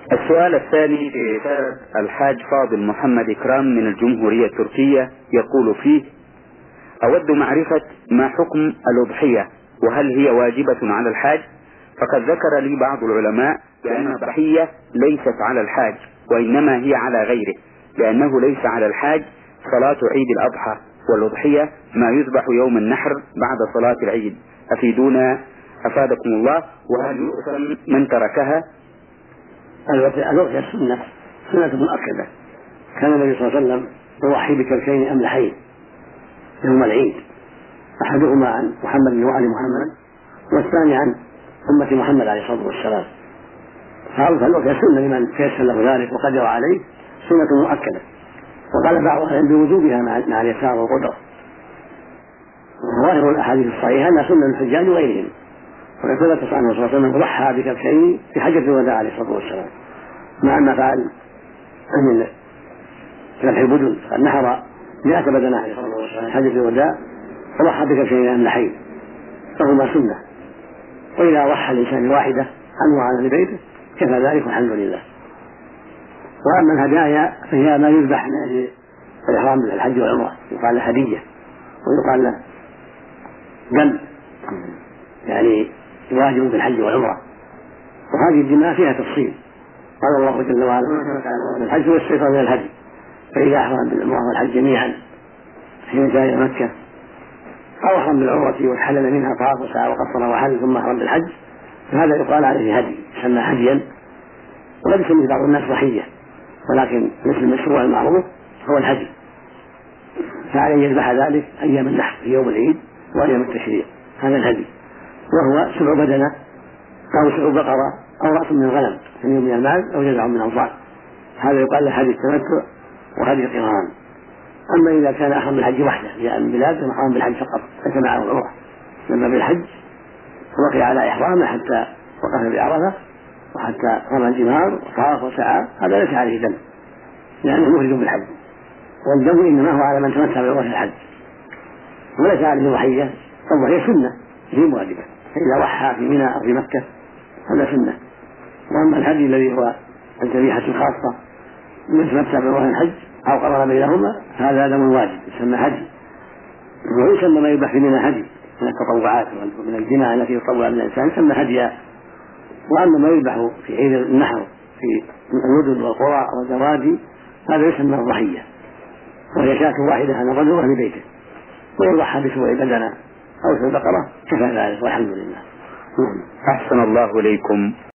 السؤال الثاني لرسالة الحاج فاضل محمد إكرام من الجمهورية التركية، يقول فيه: أود معرفة ما حكم الأضحية، وهل هي واجبة على الحاج؟ فقد ذكر لي بعض العلماء بأن الضحية ليست على الحاج، وإنما هي على غيره، لأنه ليس على الحاج صلاة عيد الأضحى، والأضحية ما يذبح يوم النحر بعد صلاة العيد. أفيدونا أفادكم الله، وهل يؤثم من تركها؟ الأضحية سنة مؤكدة. كان النبي صلى الله عليه وسلم يضحي بكبشين أملحين يوم العيد، أحدهما عن محمد وآل محمد، والثاني عن أمة محمد عليه الصلاة والسلام. فالأضحية سنة لمن تيسر له ذلك وقدر عليه، سنة مؤكدة. وقال بعض أهل بوجوبها مع اليسار والقدرة. ظاهر الأحاديث الصحيحة أنها سنة للحجاج وغيرهم، وقد ثبت عنه صلى الله عليه وسلم ضحى بكبشين في حجة الوداع عليه الصلاة والسلام، مع ما فعل من ذبح البدن، قد نحر 100 بدنة عليه الصلاة والسلام حجة الوداع، وضحى بكبشين أملحين، فهما سنة. وإذا ضحى الإنسان واحدة عنه وعن أهل بيته كفى ذلك والحمد لله. وأما الهدايا فهي ما يذبح من أجل الإحرام من الحج والعمرة، يقال له هدية، ويقال له دم، يعني واجب في الحج والعمرة. وهذه الدماء فيها تفصيل. قال الله جل وعلا: الحج والشيطان من الهدي، فإذا أحرم بالعمرة والحج جميعا حين جاء إلى مكة، أو أحرم بالعمرة وحلل منها طاف وسعى وقصر وحل ثم أحرم بالحج، فهذا يقال عليه هدي، يسمى هديا. وقد يسمي بعض الناس ضحية، ولكن مثل المشروع المعروف هو الهدي. فعليه يذبح ذلك أيام النحر في يوم العيد وأيام التشريق، هذا الهدي، وهو 7 بدنة أو 7 بقرة أو رأس من الغنم، ثمن من المال أو جزع من الأوصال. هذا يقال له هدي التمتع وهدي القران. أما إذا كان أحرم بالحج وحده جاء من بلاد أحرم بالحج فقط ليس معه العمرة، لما بالحج وقع على إحرامه حتى وقف بعرفة وحتى رمى الجمار وطاف وسعى، هذا ليس عليه دم لأنه مفرد بالحج، والدم إنما هو على من تمتع بعمرة الحج، وليس عليه ضحية. الضحية سنة غير واجبة، فإذا ضحى في منى أو في مكة هذا سنة. وأما الهدي الذي هو الذبيحة الخاصة من تمتع بعمرة الحج أو قرن بينهما هذا دم واجب يسمى هدي. ويسمى ما يذبح في منى هدي من التطوعات ومن الدماء التي يطوع من الإنسان يسمى هديا. وأما ما يذبح في عيد النحر في المدن والقرى والزوادي هذا يسمى الضحية، وهي شاة واحدة عن الرجل وأهل بيته، ويضحى ب7 بدنة أو 7 بقرة كفى ذلك والحمد لله. أحسن الله إليكم.